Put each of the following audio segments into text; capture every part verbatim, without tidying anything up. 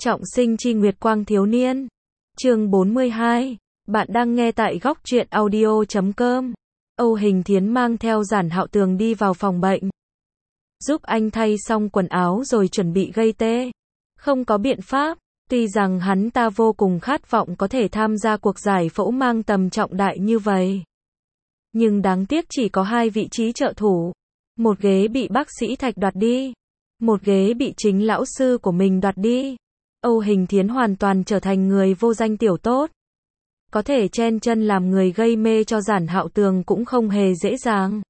Trọng sinh chi nguyệt quang thiếu niên. Chương bốn mươi hai. Bạn đang nghe tại góc truyện audio chấm com. Âu Hình Thiến mang theo Giản Hạo Tường đi vào phòng bệnh. Giúp anh thay xong quần áo rồi chuẩn bị gây tê. Không có biện pháp, tuy rằng hắn ta vô cùng khát vọng có thể tham gia cuộc giải phẫu mang tầm trọng đại như vậy. Nhưng đáng tiếc chỉ có hai vị trí trợ thủ. Một ghế bị bác sĩ Thạch đoạt đi. Một ghế bị chính lão sư của mình đoạt đi. Âu Hình Thiến hoàn toàn trở thành người vô danh tiểu tốt. Có thể chen chân làm người gây mê cho Giản Hạo Tường cũng không hề dễ dàng.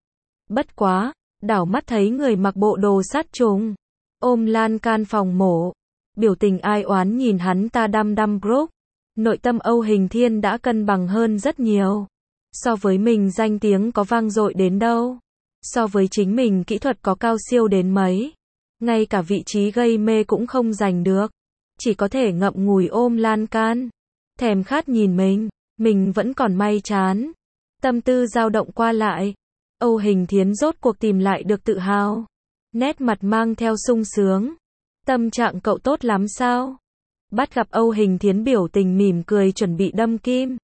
Bất quá, đảo mắt thấy người mặc bộ đồ sát trùng, ôm lan can phòng mổ, biểu tình ai oán nhìn hắn ta đăm đăm group. Nội tâm Âu Hình Thiên đã cân bằng hơn rất nhiều. So với mình danh tiếng có vang dội đến đâu, so với chính mình kỹ thuật có cao siêu đến mấy, ngay cả vị trí gây mê cũng không giành được. Chỉ có thể ngậm ngùi ôm lan can, thèm khát nhìn mình, mình vẫn còn may chán. Tâm tư dao động qua lại, Âu Hình Thiến rốt cuộc tìm lại được tự hào. Nét mặt mang theo sung sướng. Tâm trạng cậu tốt lắm sao? Bắt gặp Âu Hình Thiến biểu tình mỉm cười chuẩn bị đâm kim.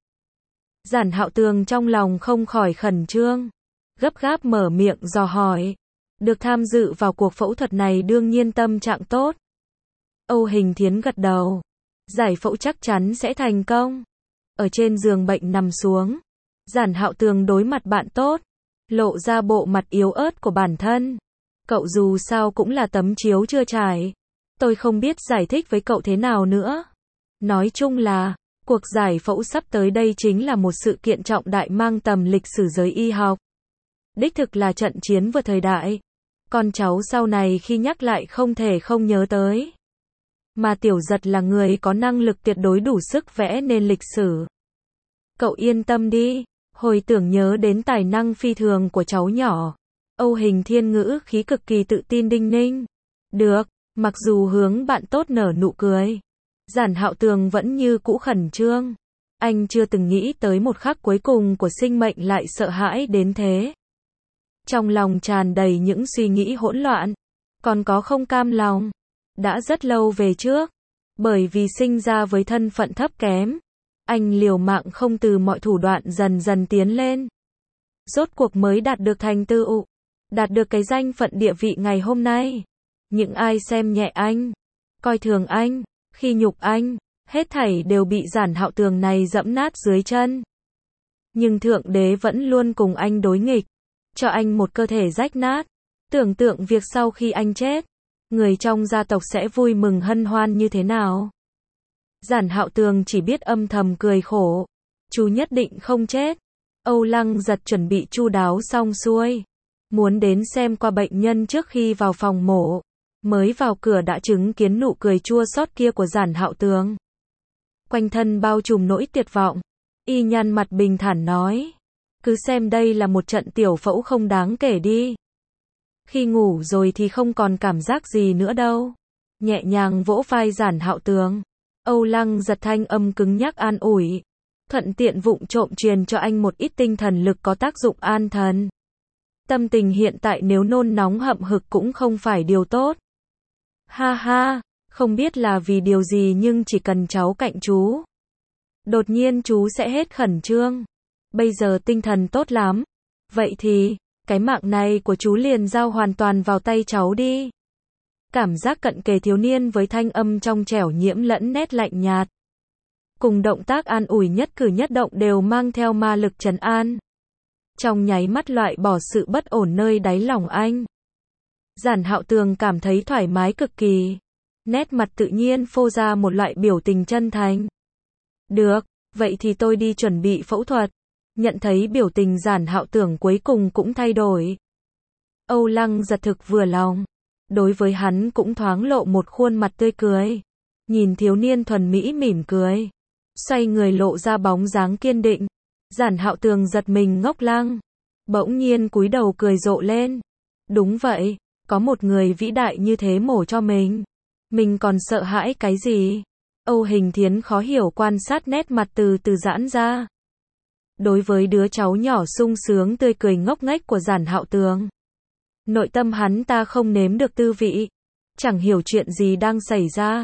Giản Hạo Tường trong lòng không khỏi khẩn trương, gấp gáp mở miệng dò hỏi. Được tham dự vào cuộc phẫu thuật này đương nhiên tâm trạng tốt. Âu Hình Thiến gật đầu. Giải phẫu chắc chắn sẽ thành công. Ở trên giường bệnh nằm xuống, Giản Hạo Tường đối mặt bạn tốt, lộ ra bộ mặt yếu ớt của bản thân. Cậu dù sao cũng là tấm chiếu chưa trải. Tôi không biết giải thích với cậu thế nào nữa. Nói chung là, cuộc giải phẫu sắp tới đây chính là một sự kiện trọng đại mang tầm lịch sử giới y học. Đích thực là trận chiến vượt thời đại. Con cháu sau này khi nhắc lại không thể không nhớ tới. Mà Tiểu Giật là người có năng lực tuyệt đối đủ sức vẽ nên lịch sử. Cậu yên tâm đi, hồi tưởng nhớ đến tài năng phi thường của cháu nhỏ. Âu Hình Thiên ngữ khí cực kỳ tự tin đinh ninh. Được, mặc dù hướng bạn tốt nở nụ cười, Giản Hạo Tường vẫn như cũ khẩn trương. Anh chưa từng nghĩ tới một khắc cuối cùng của sinh mệnh lại sợ hãi đến thế. Trong lòng tràn đầy những suy nghĩ hỗn loạn, còn có không cam lòng. Đã rất lâu về trước, bởi vì sinh ra với thân phận thấp kém, anh liều mạng không từ mọi thủ đoạn dần dần tiến lên. Rốt cuộc mới đạt được thành tựu, đạt được cái danh phận địa vị ngày hôm nay. Những ai xem nhẹ anh, coi thường anh, khi nhục anh, hết thảy đều bị Giản Hạo Tường này dẫm nát dưới chân. Nhưng Thượng Đế vẫn luôn cùng anh đối nghịch, cho anh một cơ thể rách nát. Tưởng tượng việc sau khi anh chết, người trong gia tộc sẽ vui mừng hân hoan như thế nào. Giản Hạo Tường chỉ biết âm thầm cười khổ. Chú nhất định không chết. Âu Lăng Giật chuẩn bị chu đáo xong xuôi, muốn đến xem qua bệnh nhân trước khi vào phòng mổ. Mới vào cửa đã chứng kiến nụ cười chua xót kia của Giản Hạo Tường. Quanh thân bao trùm nỗi tuyệt vọng. Y nhăn mặt bình thản nói. Cứ xem đây là một trận tiểu phẫu không đáng kể đi. Khi ngủ rồi thì không còn cảm giác gì nữa đâu. Nhẹ nhàng vỗ vai Giản Hạo Tường. Âu Lăng Giật thanh âm cứng nhắc an ủi. Thuận tiện vụng trộm truyền cho anh một ít tinh thần lực có tác dụng an thần. Tâm tình hiện tại nếu nôn nóng hậm hực cũng không phải điều tốt. Ha ha, không biết là vì điều gì nhưng chỉ cần cháu cạnh chú, đột nhiên chú sẽ hết khẩn trương. Bây giờ tinh thần tốt lắm. Vậy thì, cái mạng này của chú liền giao hoàn toàn vào tay cháu đi. Cảm giác cận kề thiếu niên với thanh âm trong trẻo nhiễm lẫn nét lạnh nhạt. Cùng động tác an ủi nhất cử nhất động đều mang theo ma lực trấn an. Trong nháy mắt loại bỏ sự bất ổn nơi đáy lòng anh. Giản Hạo Tường cảm thấy thoải mái cực kỳ. Nét mặt tự nhiên phô ra một loại biểu tình chân thành. Được, vậy thì tôi đi chuẩn bị phẫu thuật. Nhận thấy biểu tình Giản Hạo Tường cuối cùng cũng thay đổi. Âu Lăng Giật thực vừa lòng. Đối với hắn cũng thoáng lộ một khuôn mặt tươi cười. Nhìn thiếu niên thuần mỹ mỉm cười, xoay người lộ ra bóng dáng kiên định. Giản Hạo Tường giật mình ngốc lăng. Bỗng nhiên cúi đầu cười rộ lên. Đúng vậy, có một người vĩ đại như thế mổ cho mình. Mình còn sợ hãi cái gì? Âu Hình Thiến khó hiểu quan sát nét mặt từ từ giãn ra. Đối với đứa cháu nhỏ sung sướng tươi cười ngốc nghếch của Giản Hạo Tường, nội tâm hắn ta không nếm được tư vị. Chẳng hiểu chuyện gì đang xảy ra.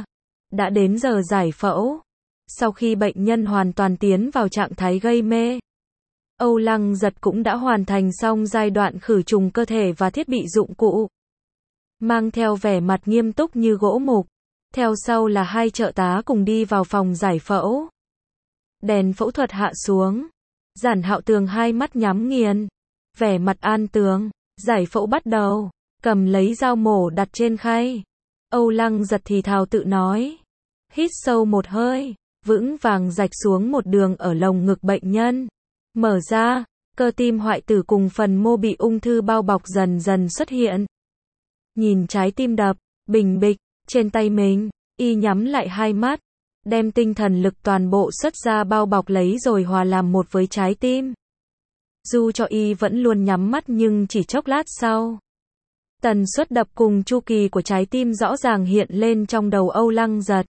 Đã đến giờ giải phẫu. Sau khi bệnh nhân hoàn toàn tiến vào trạng thái gây mê, Âu Lăng Giật cũng đã hoàn thành xong giai đoạn khử trùng cơ thể và thiết bị dụng cụ. Mang theo vẻ mặt nghiêm túc như gỗ mục. Theo sau là hai trợ tá cùng đi vào phòng giải phẫu. Đèn phẫu thuật hạ xuống. Giản Hạo Tường hai mắt nhắm nghiền. Vẻ mặt an tường. Giải phẫu bắt đầu. Cầm lấy dao mổ đặt trên khay. Âu Lăng Giật thì thào tự nói. Hít sâu một hơi. Vững vàng rạch xuống một đường ở lồng ngực bệnh nhân. Mở ra. Cơ tim hoại tử cùng phần mô bị ung thư bao bọc dần dần xuất hiện. Nhìn trái tim đập. Bình bịch. Trên tay mình. Y nhắm lại hai mắt. Đem tinh thần lực toàn bộ xuất ra bao bọc lấy rồi hòa làm một với trái tim. Dù cho y vẫn luôn nhắm mắt nhưng chỉ chốc lát sau. Tần suất đập cùng chu kỳ của trái tim rõ ràng hiện lên trong đầu Âu Lăng Giật.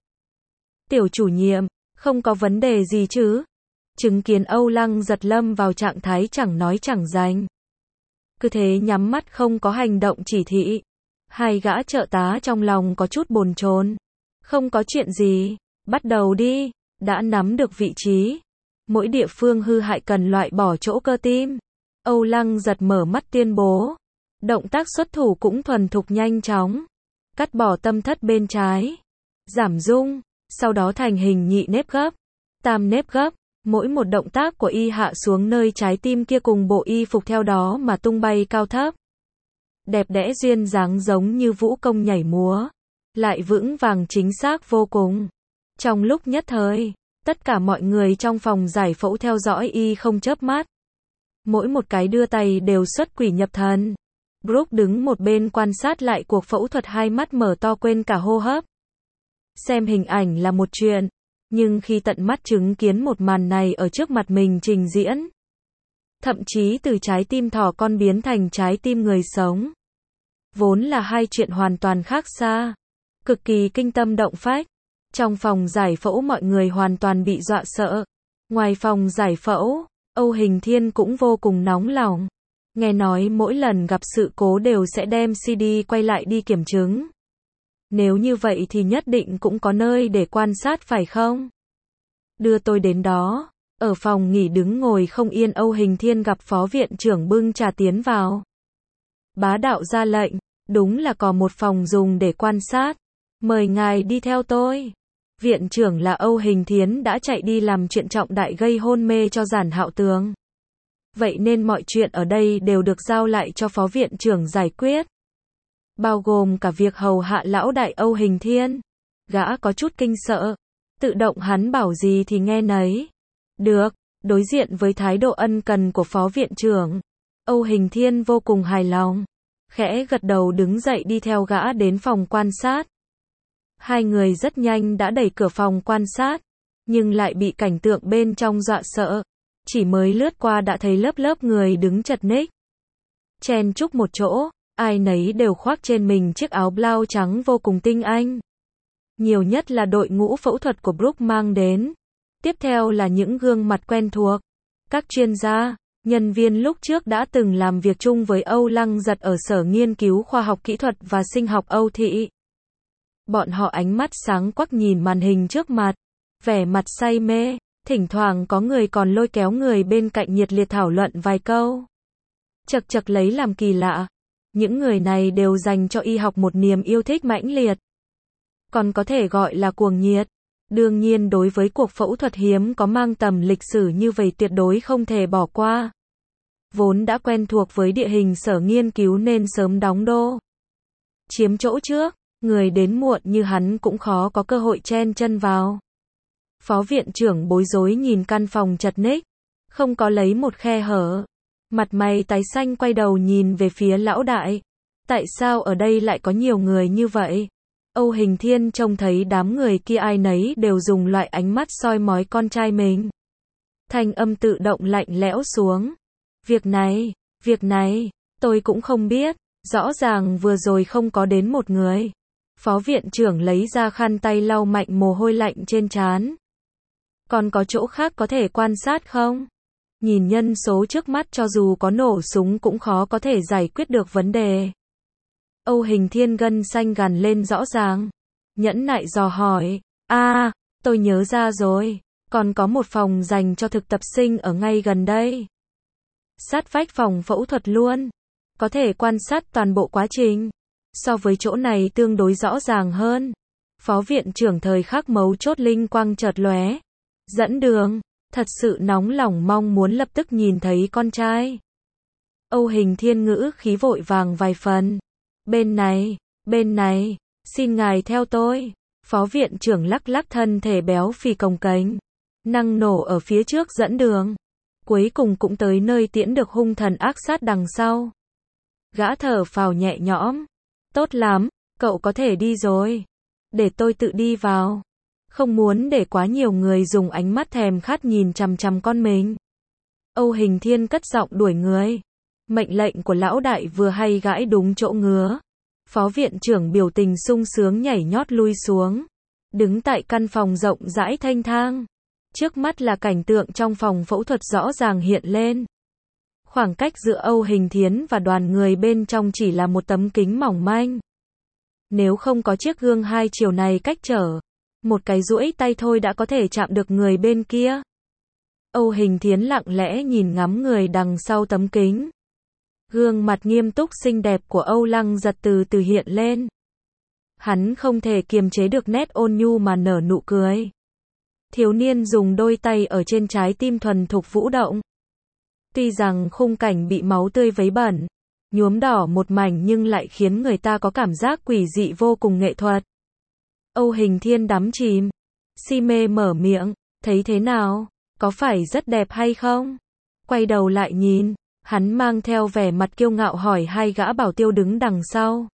Tiểu chủ nhiệm, không có vấn đề gì chứ? Chứng kiến Âu Lăng Giật lâm vào trạng thái chẳng nói chẳng dành. Cứ thế nhắm mắt không có hành động chỉ thị. Hai gã trợ tá trong lòng có chút bồn chồn. Không có chuyện gì, bắt đầu đi, đã nắm được vị trí. Mỗi địa phương hư hại cần loại bỏ chỗ cơ tim. Âu Lăng Giật mở mắt tuyên bố. Động tác xuất thủ cũng thuần thục nhanh chóng. Cắt bỏ tâm thất bên trái. Giảm rung, sau đó thành hình nhị nếp gấp. Tam nếp gấp, mỗi một động tác của y hạ xuống nơi trái tim kia cùng bộ y phục theo đó mà tung bay cao thấp. Đẹp đẽ duyên dáng giống như vũ công nhảy múa. Lại vững vàng chính xác vô cùng. Trong lúc nhất thời, tất cả mọi người trong phòng giải phẫu theo dõi y không chớp mắt. Mỗi một cái đưa tay đều xuất quỷ nhập thần. Brooke đứng một bên quan sát lại cuộc phẫu thuật hai mắt mở to quên cả hô hấp. Xem hình ảnh là một chuyện, nhưng khi tận mắt chứng kiến một màn này ở trước mặt mình trình diễn, thậm chí từ trái tim thỏ con biến thành trái tim người sống, vốn là hai chuyện hoàn toàn khác xa, cực kỳ kinh tâm động phách. Trong phòng giải phẫu mọi người hoàn toàn bị dọa sợ. Ngoài phòng giải phẫu, Âu Hình Thiên cũng vô cùng nóng lòng. Nghe nói mỗi lần gặp sự cố đều sẽ đem xê đê quay lại đi kiểm chứng. Nếu như vậy thì nhất định cũng có nơi để quan sát phải không? Đưa tôi đến đó. Ở phòng nghỉ đứng ngồi không yên Âu Hình Thiên gặp phó viện trưởng bưng trà tiến vào. Bá đạo ra lệnh, đúng là có một phòng dùng để quan sát. Mời ngài đi theo tôi. Viện trưởng là Âu Hình Thiến đã chạy đi làm chuyện trọng đại gây hôn mê cho Giản Hạo Tường. Vậy nên mọi chuyện ở đây đều được giao lại cho phó viện trưởng giải quyết. Bao gồm cả việc hầu hạ lão đại Âu Hình Thiên. Gã có chút kinh sợ. Tự động hắn bảo gì thì nghe nấy. Được, đối diện với thái độ ân cần của phó viện trưởng. Âu Hình Thiên vô cùng hài lòng. Khẽ gật đầu đứng dậy đi theo gã đến phòng quan sát. Hai người rất nhanh đã đẩy cửa phòng quan sát, nhưng lại bị cảnh tượng bên trong dọa sợ. Chỉ mới lướt qua đã thấy lớp lớp người đứng chật ních. Chen chúc một chỗ, ai nấy đều khoác trên mình chiếc áo blau trắng vô cùng tinh anh. Nhiều nhất là đội ngũ phẫu thuật của Brooke mang đến. Tiếp theo là những gương mặt quen thuộc. Các chuyên gia, nhân viên lúc trước đã từng làm việc chung với Âu Lăng Giật ở Sở Nghiên cứu Khoa học Kỹ thuật và Sinh học Âu Thị. Bọn họ ánh mắt sáng quắc nhìn màn hình trước mặt, vẻ mặt say mê, thỉnh thoảng có người còn lôi kéo người bên cạnh nhiệt liệt thảo luận vài câu. Chật chật lấy làm kỳ lạ, những người này đều dành cho y học một niềm yêu thích mãnh liệt. Còn có thể gọi là cuồng nhiệt. Đương nhiên đối với cuộc phẫu thuật hiếm có mang tầm lịch sử như vậy tuyệt đối không thể bỏ qua. Vốn đã quen thuộc với địa hình sở nghiên cứu nên sớm đóng đô. Chiếm chỗ trước. Người đến muộn như hắn cũng khó có cơ hội chen chân vào. Phó viện trưởng bối rối nhìn căn phòng chật ních, không có lấy một khe hở. Mặt mày tái xanh quay đầu nhìn về phía lão đại. Tại sao ở đây lại có nhiều người như vậy? Âu Hình Thiên trông thấy đám người kia ai nấy đều dùng loại ánh mắt soi mói con trai mình. Thanh âm tự động lạnh lẽo xuống. Việc này, việc này, tôi cũng không biết. Rõ ràng vừa rồi không có đến một người. Phó viện trưởng lấy ra khăn tay lau mạnh mồ hôi lạnh trên trán. Còn có chỗ khác có thể quan sát không? Nhìn nhân số trước mắt cho dù có nổ súng cũng khó có thể giải quyết được vấn đề. Âu Hình Thiên gân xanh gằn lên rõ ràng. Nhẫn nại dò hỏi, À, tôi nhớ ra rồi, còn có một phòng dành cho thực tập sinh ở ngay gần đây. Sát vách phòng phẫu thuật luôn, có thể quan sát toàn bộ quá trình. So với chỗ này tương đối rõ ràng hơn. Phó viện trưởng thời khắc mấu chốt linh quang chợt lóe. Dẫn đường, thật sự nóng lòng mong muốn lập tức nhìn thấy con trai. Âu Hình Thiên ngữ khí vội vàng vài phần. Bên này, bên này, xin ngài theo tôi. Phó viện trưởng lắc lắc thân thể béo phì cồng kềnh, năng nổ ở phía trước dẫn đường. Cuối cùng cũng tới nơi tiễn được hung thần ác sát đằng sau. Gã thở phào nhẹ nhõm. Tốt lắm, cậu có thể đi rồi. Để tôi tự đi vào. Không muốn để quá nhiều người dùng ánh mắt thèm khát nhìn chằm chằm con mình. Âu Hình Thiên cất giọng đuổi người. Mệnh lệnh của lão đại vừa hay gãi đúng chỗ ngứa. Phó viện trưởng biểu tình sung sướng nhảy nhót lui xuống. Đứng tại căn phòng rộng rãi thanh thang. Trước mắt là cảnh tượng trong phòng phẫu thuật rõ ràng hiện lên. Khoảng cách giữa Âu Hình Thiến và đoàn người bên trong chỉ là một tấm kính mỏng manh. Nếu không có chiếc gương hai chiều này cách trở, một cái duỗi tay thôi đã có thể chạm được người bên kia. Âu Hình Thiến lặng lẽ nhìn ngắm người đằng sau tấm kính. Gương mặt nghiêm túc xinh đẹp của Âu Lăng Giật từ từ hiện lên. Hắn không thể kiềm chế được nét ôn nhu mà nở nụ cười. Thiếu niên dùng đôi tay ở trên trái tim thuần thục vũ động. Tuy rằng khung cảnh bị máu tươi vấy bẩn, nhuốm đỏ một mảnh nhưng lại khiến người ta có cảm giác quỷ dị vô cùng nghệ thuật. Âu Hình Thiên đắm chìm, si mê mở miệng, thấy thế nào, có phải rất đẹp hay không? Quay đầu lại nhìn, hắn mang theo vẻ mặt kiêu ngạo hỏi hai gã bảo tiêu đứng đằng sau.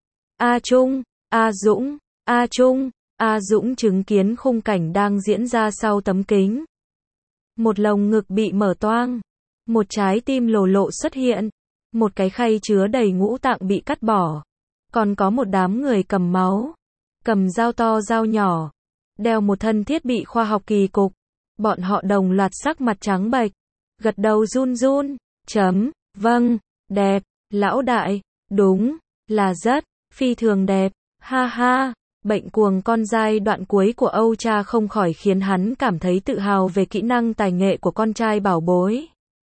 A Trung, A Dũng, A Trung, A Dũng chứng kiến khung cảnh đang diễn ra sau tấm kính. Một lồng ngực bị mở toang, một trái tim lồ lộ xuất hiện, một cái khay chứa đầy ngũ tạng bị cắt bỏ, còn có một đám người cầm máu, cầm dao to dao nhỏ, đeo một thân thiết bị khoa học kỳ cục. Bọn họ đồng loạt sắc mặt trắng bệch, gật đầu run run, chấm, vâng, đẹp, lão đại, đúng, là rất, phi thường đẹp, ha ha. Bệnh cuồng con giai đoạn cuối của Âu cha không khỏi khiến hắn cảm thấy tự hào về kỹ năng tài nghệ của con trai bảo bối.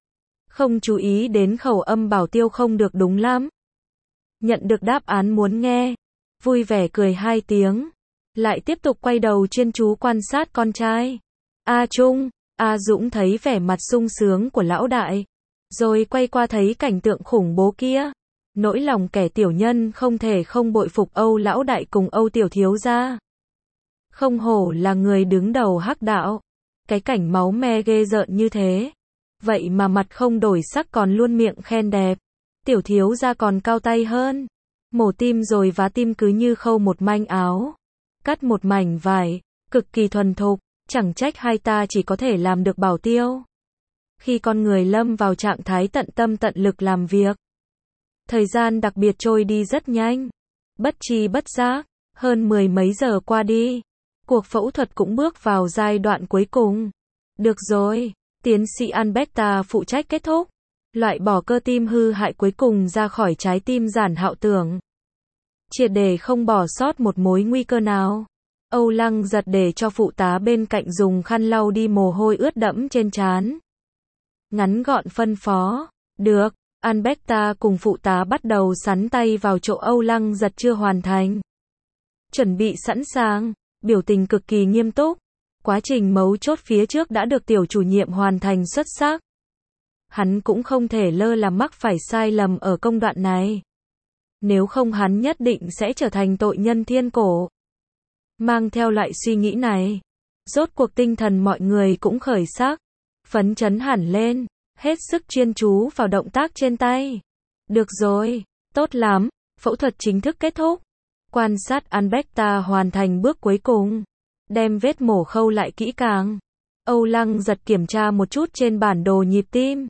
Không chú ý đến khẩu âm bảo tiêu không được đúng lắm. Nhận được đáp án muốn nghe, vui vẻ cười hai tiếng, lại tiếp tục quay đầu chuyên chú quan sát con trai. A Trung, A Dũng thấy vẻ mặt sung sướng của lão đại, rồi quay qua thấy cảnh tượng khủng bố kia. Nỗi lòng kẻ tiểu nhân không thể không bội phục Âu lão đại cùng Âu tiểu thiếu gia. Không hổ là người đứng đầu hắc đạo. Cái cảnh máu me ghê rợn như thế. Vậy mà mặt không đổi sắc còn luôn miệng khen đẹp. Tiểu thiếu gia còn cao tay hơn. Mổ tim rồi vá tim cứ như khâu một manh áo. Cắt một mảnh vải. Cực kỳ thuần thục. Chẳng trách hai ta chỉ có thể làm được bảo tiêu. Khi con người lâm vào trạng thái tận tâm tận lực làm việc, thời gian đặc biệt trôi đi rất nhanh. Bất tri bất giác, hơn mười mấy giờ qua đi. Cuộc phẫu thuật cũng bước vào giai đoạn cuối cùng. Được rồi, tiến sĩ Alberta phụ trách kết thúc. Loại bỏ cơ tim hư hại cuối cùng ra khỏi trái tim Giản Hạo Tưởng. Triệt để không bỏ sót một mối nguy cơ nào. Âu Lăng Giật để cho phụ tá bên cạnh dùng khăn lau đi mồ hôi ướt đẫm trên trán. Ngắn gọn phân phó. Được. Alberta cùng phụ tá bắt đầu sắn tay vào chỗ Âu Lăng Giật chưa hoàn thành. Chuẩn bị sẵn sàng, biểu tình cực kỳ nghiêm túc. Quá trình mấu chốt phía trước đã được tiểu chủ nhiệm hoàn thành xuất sắc. Hắn cũng không thể lơ là mắc phải sai lầm ở công đoạn này. Nếu không hắn nhất định sẽ trở thành tội nhân thiên cổ. Mang theo loại suy nghĩ này, rốt cuộc tinh thần mọi người cũng khởi sắc, phấn chấn hẳn lên. Hết sức chuyên chú vào động tác trên tay. Được rồi, tốt lắm, phẫu thuật chính thức kết thúc. Quan sát Alberta hoàn thành bước cuối cùng. Đem vết mổ khâu lại kỹ càng. Âu Lăng Giật kiểm tra một chút trên bản đồ nhịp tim.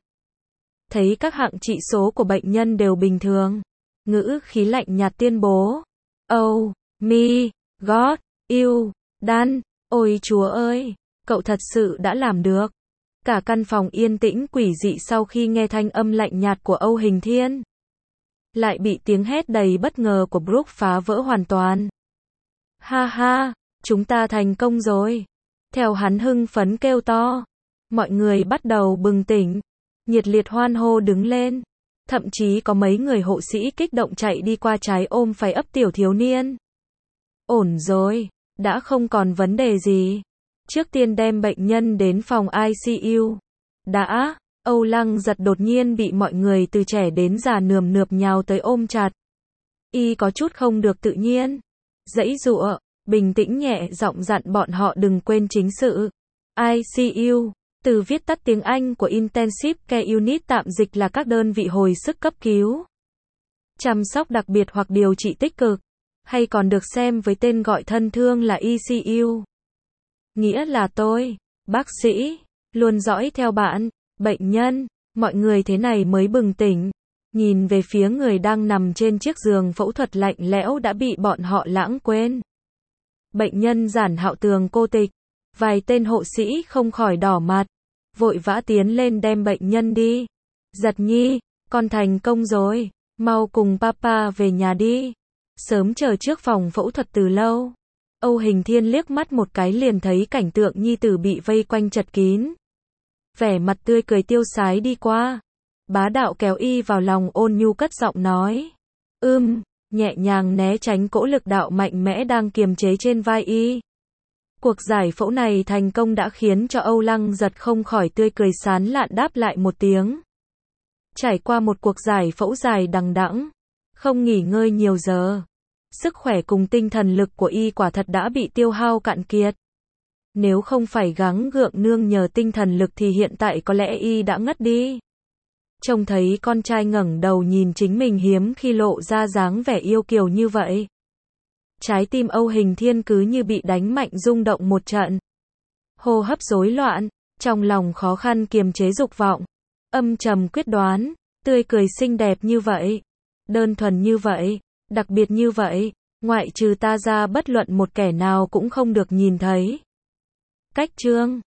Thấy các hạng trị số của bệnh nhân đều bình thường. Ngữ khí lạnh nhạt tuyên bố. Oh, me, God, you, done. Ôi chúa ơi, cậu thật sự đã làm được. Cả căn phòng yên tĩnh quỷ dị sau khi nghe thanh âm lạnh nhạt của Âu Hình Thiên. Lại bị tiếng hét đầy bất ngờ của Brooke phá vỡ hoàn toàn. Ha ha, Chúng ta thành công rồi. Theo hắn hưng phấn kêu to. Mọi người bắt đầu bừng tỉnh. Nhiệt liệt hoan hô đứng lên. Thậm chí có mấy người hộ sĩ kích động chạy đi qua trái ôm phải ấp tiểu thiếu niên. Ổn rồi. Đã không còn vấn đề gì. Trước tiên đem bệnh nhân đến phòng i xê u. Đã. Âu Lăng Giật đột nhiên bị mọi người từ trẻ đến già nườm nượp nhào tới ôm chặt. Y có chút không được tự nhiên. Giãy giụa, bình tĩnh nhẹ giọng dặn bọn họ đừng quên chính sự. i xê u, từ viết tắt tiếng Anh của Intensive Care Unit tạm dịch là các đơn vị hồi sức cấp cứu. Chăm sóc đặc biệt hoặc điều trị tích cực, hay còn được xem với tên gọi thân thương là i xê u. Nghĩa là tôi, bác sĩ, luôn dõi theo bạn, bệnh nhân, mọi người thế này mới bừng tỉnh. Nhìn về phía người đang nằm trên chiếc giường phẫu thuật lạnh lẽo đã bị bọn họ lãng quên. Bệnh nhân Giản Hạo Tường cô tịch. Vài tên hộ sĩ không khỏi đỏ mặt. Vội vã tiến lên đem bệnh nhân đi. Giật nhi, con thành công rồi. Mau cùng papa về nhà đi. Sớm chờ trước phòng phẫu thuật từ lâu. Âu Hình Thiên liếc mắt một cái liền thấy cảnh tượng nhi tử bị vây quanh chật kín. Vẻ mặt tươi cười tiêu sái đi qua. Bá đạo kéo y vào lòng ôn nhu cất giọng nói. Ưm, nhẹ nhàng né tránh cỗ lực đạo mạnh mẽ đang kiềm chế trên vai y. Cuộc giải phẫu này thành công đã khiến cho Âu Lăng Giật không khỏi tươi cười sán lạn đáp lại một tiếng. Trải qua một cuộc giải phẫu dài đằng đẵng, không nghỉ ngơi nhiều giờ, sức khỏe cùng tinh thần lực của y quả thật đã bị tiêu hao cạn kiệt. Nếu không phải gắng gượng nương nhờ tinh thần lực thì hiện tại có lẽ y đã ngất đi. Trông thấy con trai ngẩng đầu nhìn chính mình hiếm khi lộ ra dáng vẻ yêu kiều như vậy. Trái tim Âu Hình Thiên cứ như bị đánh mạnh rung động một trận. Hô hấp rối loạn, trong lòng khó khăn kiềm chế dục vọng. Âm trầm quyết đoán, tươi cười xinh đẹp như vậy. Đơn thuần như vậy, đặc biệt như vậy, ngoại trừ ta ra bất luận một kẻ nào cũng không được nhìn thấy. Cách chương